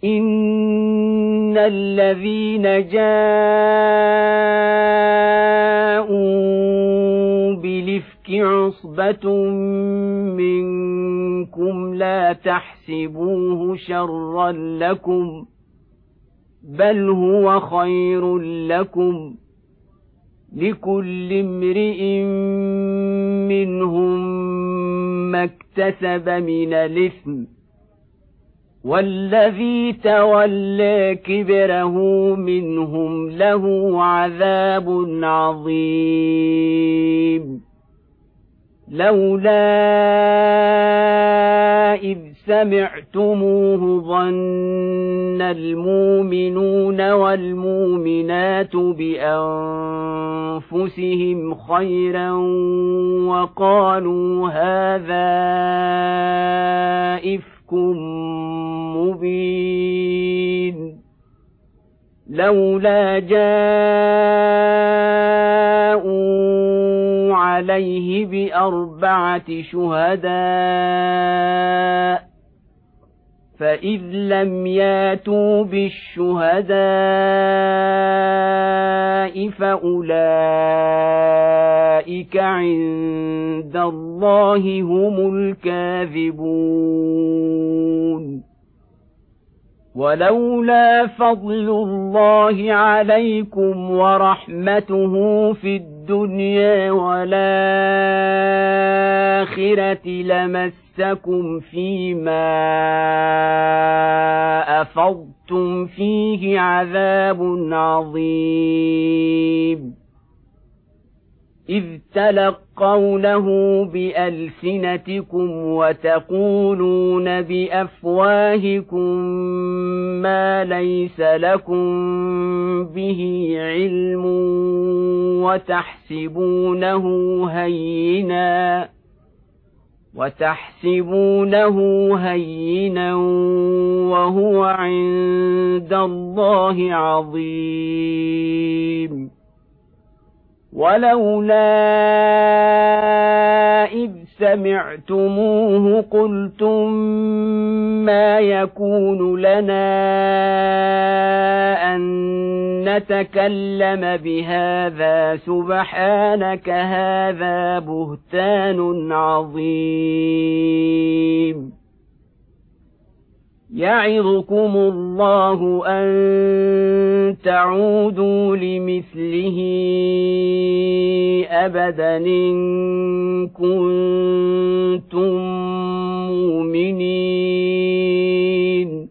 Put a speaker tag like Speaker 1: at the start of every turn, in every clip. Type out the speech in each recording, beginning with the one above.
Speaker 1: إن الذين جاءوا بالإفك عصبة منكم لا تحسبوه شرا لكم بل هو خير لكم لكل امرئ منهم ما اكتسب من الإثم والذي تولى كبره منهم له عذاب عظيم لولا إذ سمعتموه ظن المؤمنون والمؤمنات بأنفسهم خيرا وقالوا هذا إفك مبين لولا جاءوا عليه بأربعة شهداء فإذ لم ياتوا بالشهداء فأولئك عند الله هم الكاذبون ولولا فضل الله عليكم ورحمته في الدنيا والآخرة لمسكم فيما أفضتم فيه عذاب عظيم إذ تلقونه بألسنتكم وتقولون بأفواهكم ما ليس لكم به علم وتحسبونه هينا وهو عند الله عظيم ولولا إذ سمعتموه قلتم ما يكون لنا أن نتكلم بهذا سبحانك هذا بهتان عظيم يعظكم الله أن تعودوا لمثله أبدا إن كنتم مؤمنين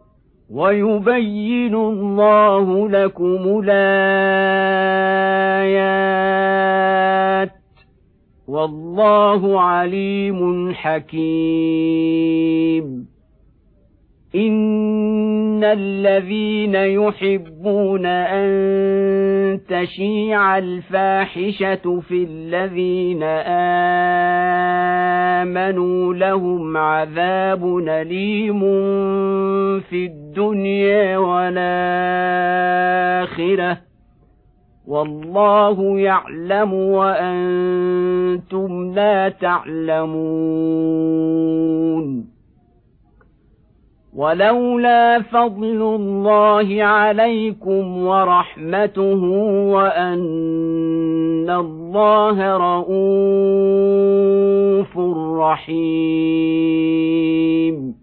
Speaker 1: ويبين الله لكم الآيات والله عليم حكيم إن الذين يحبون أن تشيع الفاحشة في الذين آمنوا لهم عذاب أليم في الدنيا والآخرة والله يعلم وأنتم لا تعلمون ولولا فضل الله عليكم ورحمته وأن الله رءوف رحيم